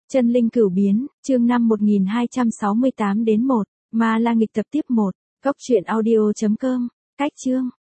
Chân linh cửu biến, chương 5 1268 đến 1, Ma La nghịch tập tiếp 1, góc truyện audio.com, cách chương.